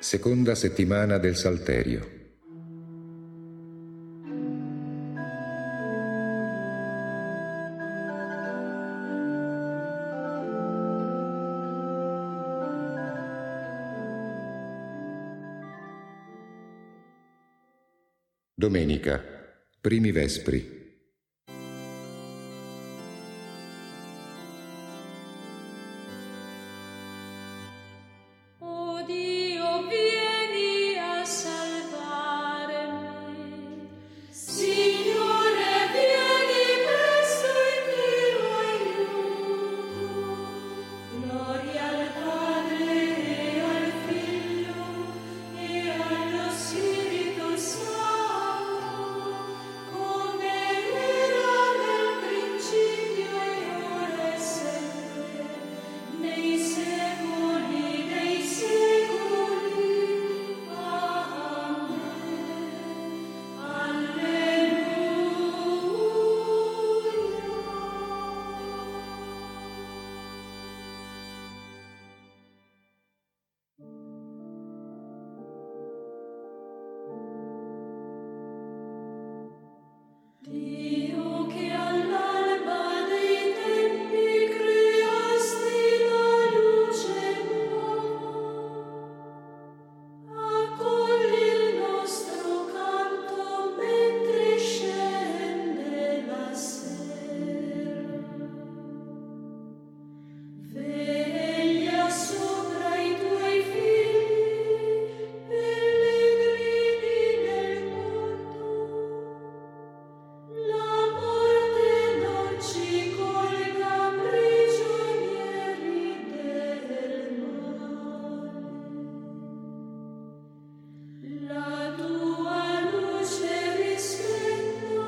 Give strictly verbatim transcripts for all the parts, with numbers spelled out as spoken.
Seconda settimana del Salterio. Domenica, primi vespri. Dio che all'alba dei tempi creasti la luce nuova, accogli il nostro canto mentre scende la sera. Veglia sopra i tuoi figli, pellegrini nel mondo. La morte non ci colga prigionieri del male. La tua luce risplenda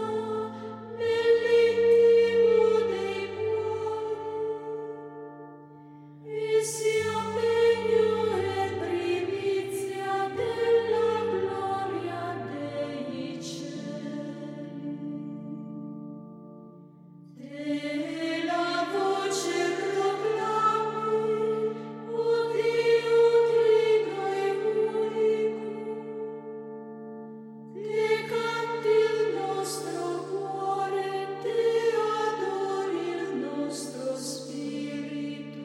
nell'intimo dei cuori e sia pegno e primizia della gloria dei cieli. Te la voce proclami, o Dio trino e unico. Te canti il nostro cuore, te adori il nostro spirito.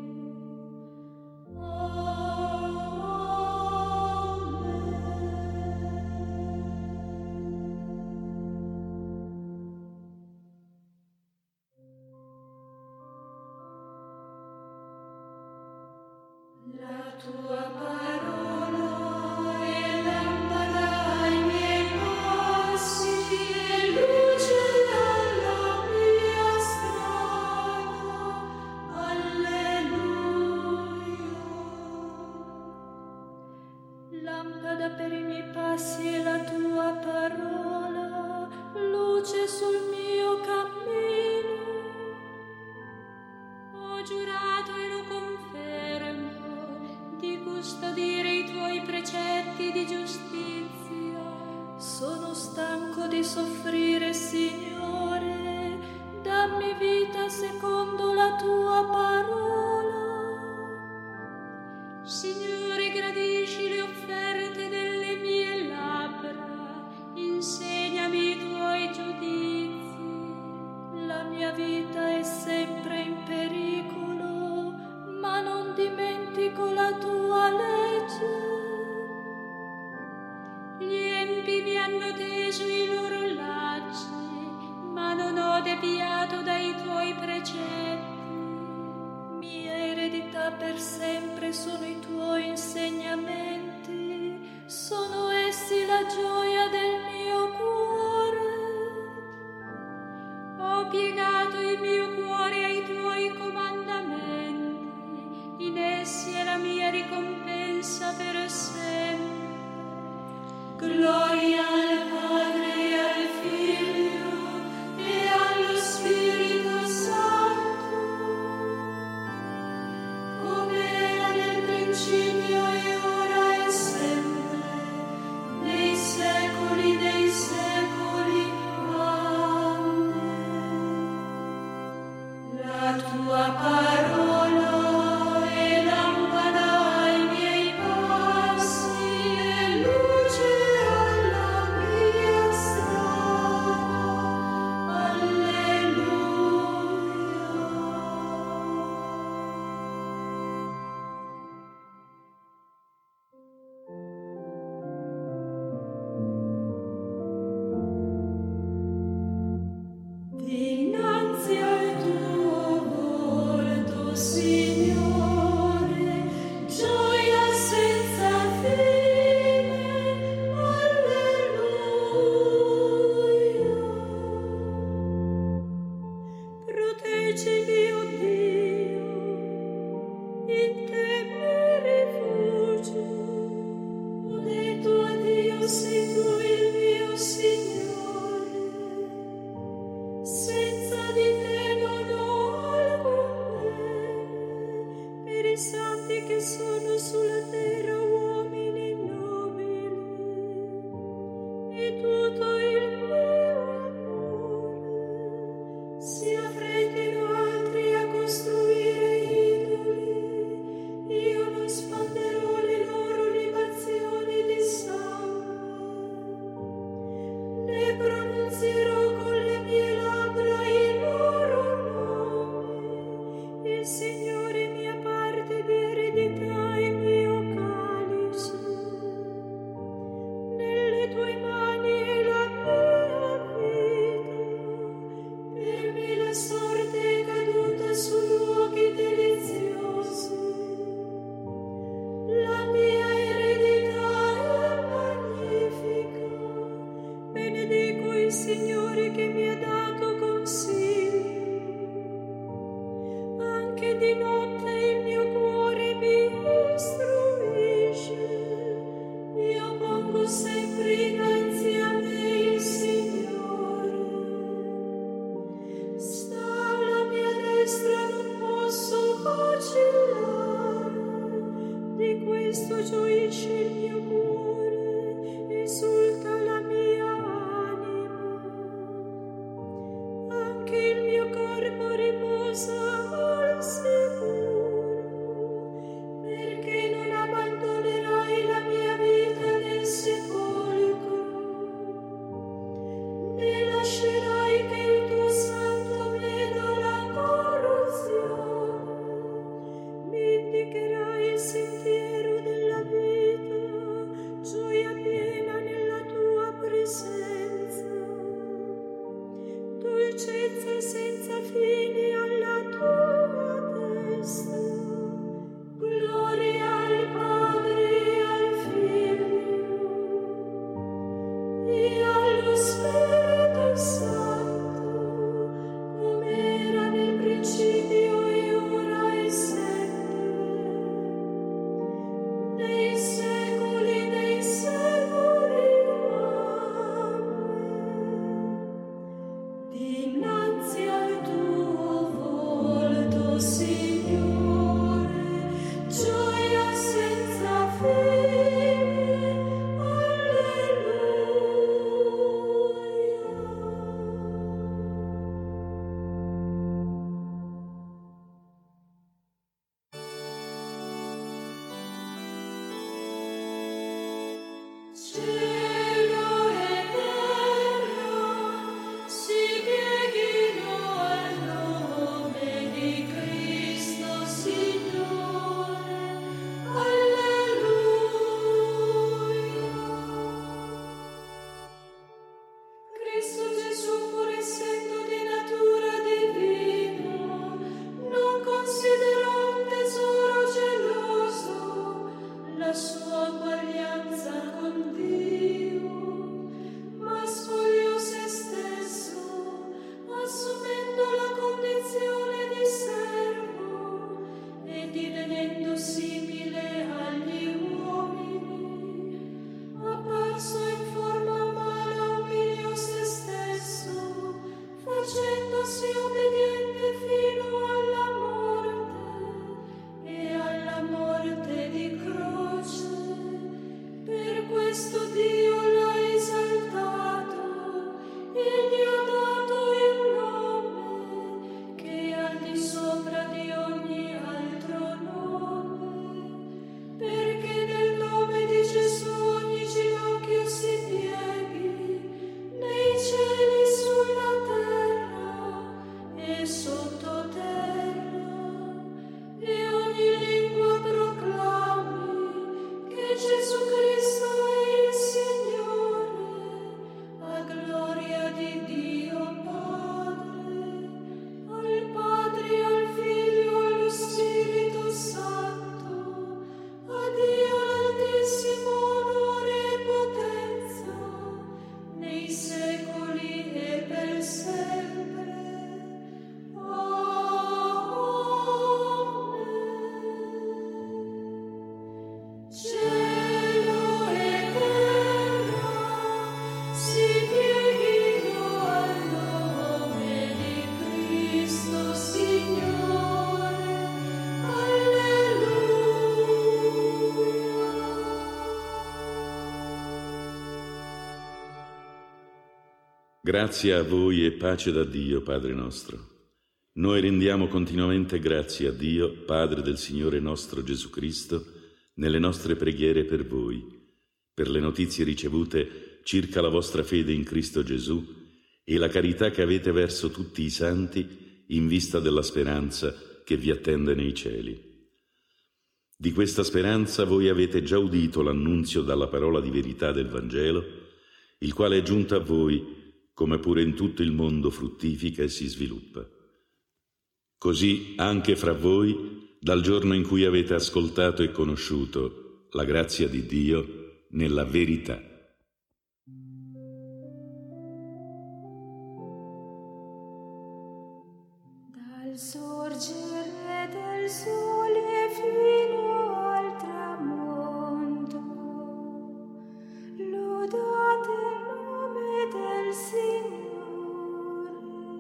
La tua parola è lampada ai miei passi e luce alla mia strada. Alleluia. Lampada per i miei passi è la tua parola, luce sul mio cammino. Ho giurato e lo confermo di custodire i tuoi precetti di giustizia. Sono stanco di soffrire, Signore, dammi vita secondo la tua parola. Signore, gradisci le offerte delle mie labbra, insegnami i tuoi giudizi. La mia vita è sempre in pericolo, ma non dimentico la tua legge. Gli empi mi hanno teso i loro lacci, ma non ho deviato dai tuoi precetti. Mia eredità per sempre sono i tuoi insegnamenti, sono essi la gioia del mio cuore. Ho piegato il mio cuore ai tuoi comandamenti, in essi è la mia ricompensa per sempre. Gloria al Padre e al Figlio e allo Spirito Santo, come era nel principio e ora e sempre, nei secoli dei secoli. Amen. La tua parola è lampada ai miei passi Secoli e per sempre. Oh, Grazie a voi e pace da Dio, Padre nostro. Noi rendiamo continuamente grazie a Dio, Padre del Signore nostro Gesù Cristo, nelle nostre preghiere per voi, per le notizie ricevute circa la vostra fede in Cristo Gesù e la carità che avete verso tutti i santi in vista della speranza che vi attende nei cieli. Di questa speranza voi avete già udito l'annunzio dalla parola di verità del Vangelo, il quale è giunto a voi, come pure in tutto il mondo fruttifica e si sviluppa. Così anche fra voi, dal giorno in cui avete ascoltato e conosciuto la grazia di Dio nella verità. Dal sorgere del sole fino al tramonto, lodate il nome del Signore.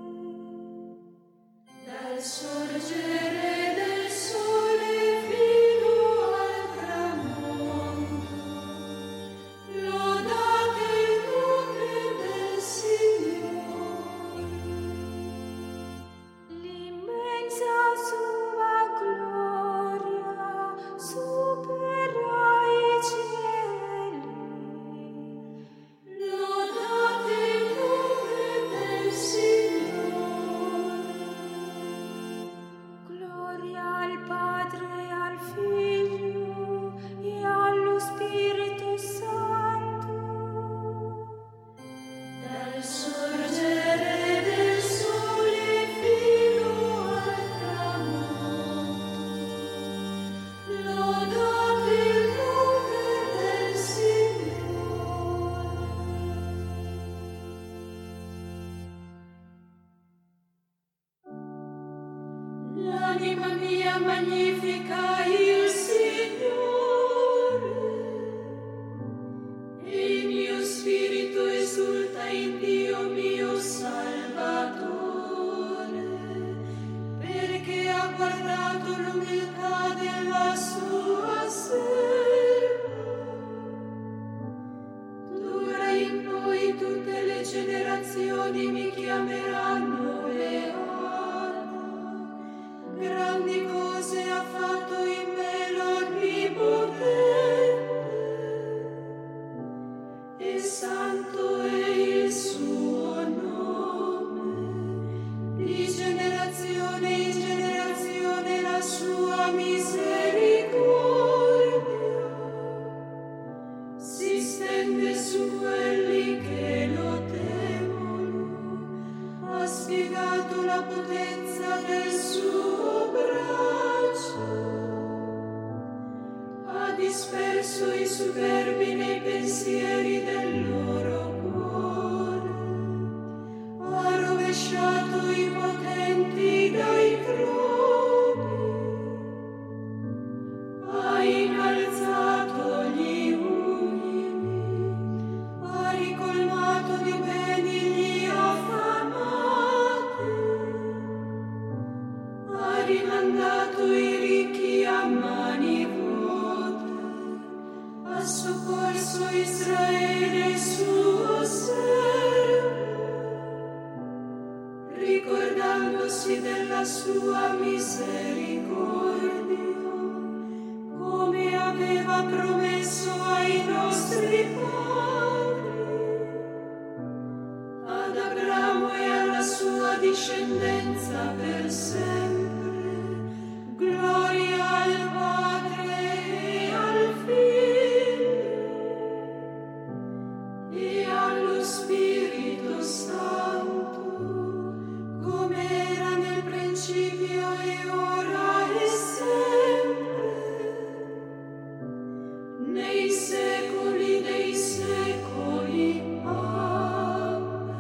Dal sorgere del sole fino al tramonto, lodate il nome del Signore. L'immensa sua gloria supera i cieli. Lodate il nome del Signore. Gloria al Padre e al Figlio e allo Spirito Santo. Dal sorgere del sole fino al tramonto, lodate il nome del Signore. L'anima mia magnifica il Signore, e il mio spirito esulta in Dio mio Salvatore, perché ha guardato l'umiltà della sua serva. D'ora in poi tutte le generazioni mi chiameranno beata. Grandi cose ha fatto in me l'Onnipotente, e santo è il suo nome. Di generazione in generazione la sua misericordia si stende su quelli che lo temono. Ha spiegato la potenza del suo braccio, ha disperso i superbi nei pensieri del loro cuore, ha rovesciato i potenti dai troni, ha innalzato gli umili, ha ricolmato di beni gli affamati, ha rimandato i ricchi a mani vuote, ha soccorso Israele suo servo, ricordandosi della sua misericordia, come aveva promesso ai nostri padri, ad Abramo e alla sua discendenza per sempre. Gloria al Padre e al Figlio e allo Spirito Santo, come era nel principio e ora e sempre, nei secoli dei secoli. Amen.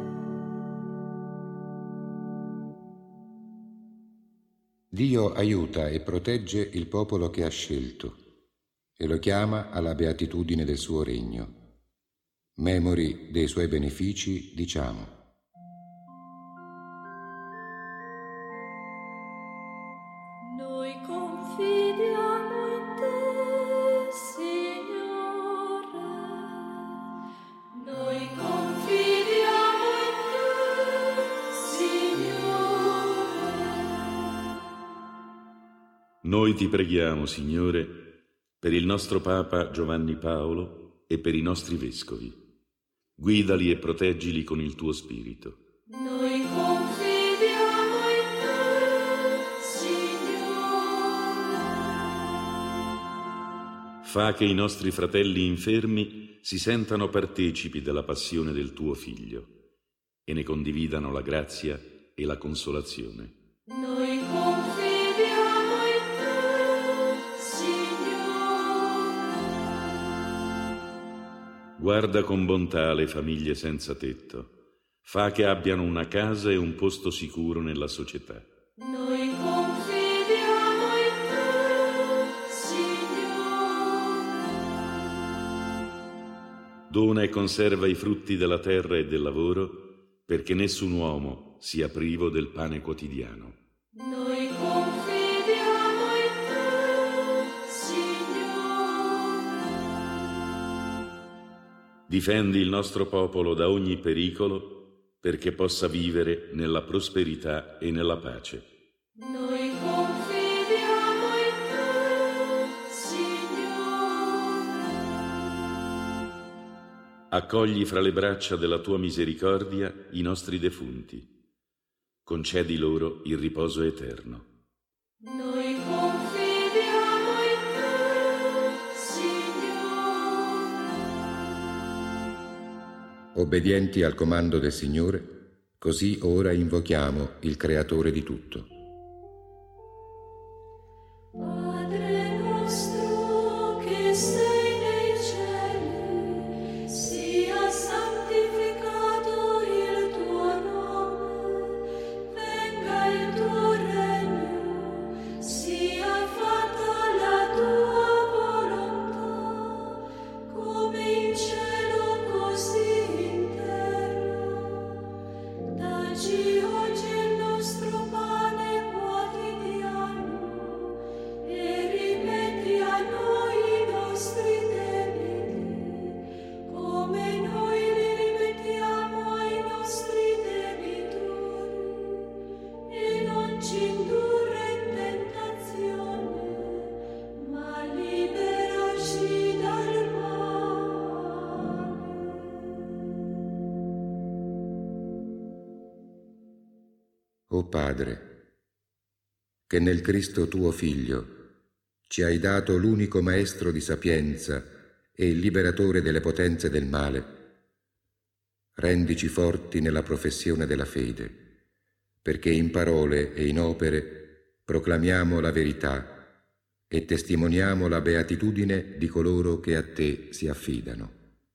Dio aiuta e protegge il popolo che ha scelto e lo chiama alla beatitudine del suo regno. Memori dei suoi benefici, diciamo. Noi confidiamo in te, Signore. Noi confidiamo Noi ti preghiamo, Signore, per il nostro Papa Giovanni Paolo e per i nostri vescovi. Guidali e proteggili con il tuo spirito. Noi confidiamo in te, Signore. Fa che i nostri fratelli infermi si sentano partecipi della passione del tuo Figlio e ne condividano la grazia e la consolazione. Noi confidiamo in te, Signore. Guarda con bontà le famiglie senza tetto. Fa che abbiano una casa e un posto sicuro nella società. Noi confidiamo in te, Signore. Dona e conserva i frutti della terra e del lavoro, perché nessun uomo sia privo del pane quotidiano. Noi confidiamo in te, Signore. Difendi il nostro popolo da ogni pericolo, perché possa vivere nella prosperità e nella pace. Noi confidiamo in te, Signore. Accogli fra le braccia della tua misericordia i nostri defunti. Concedi loro il riposo eterno. Noi confidiamo in te, Signore. Obbedienti al comando del Signore, così ora invochiamo il Creatore di tutto. Padre nostro che sei nei cieli, sia santificato il tuo nome, venga il tuo regno, sia fatta la tua volontà, come in cielo così in terra. Dacci oggi il nostro pane quotidiano e rimetti a noi i nostri debiti, come noi li rimettiamo ai nostri debitori, e non ci indurre in tentazione, ma liberaci dal male. O Padre, che nel Cristo tuo Figlio ci hai dato l'unico Maestro di sapienza e il liberatore delle potenze del male, rendici forti nella professione della fede, perché in parole e in opere proclamiamo la verità e testimoniamo la beatitudine di coloro che a te si affidano.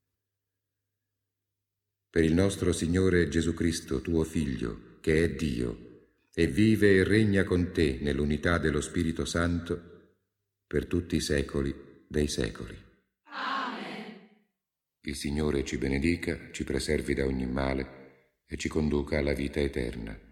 Per il nostro Signore Gesù Cristo, tuo Figlio, che è Dio, e vive e regna con te nell'unità dello Spirito Santo, per tutti i secoli dei secoli. Amen. Il Signore ci benedica, ci preservi da ogni male e ci conduca alla vita eterna.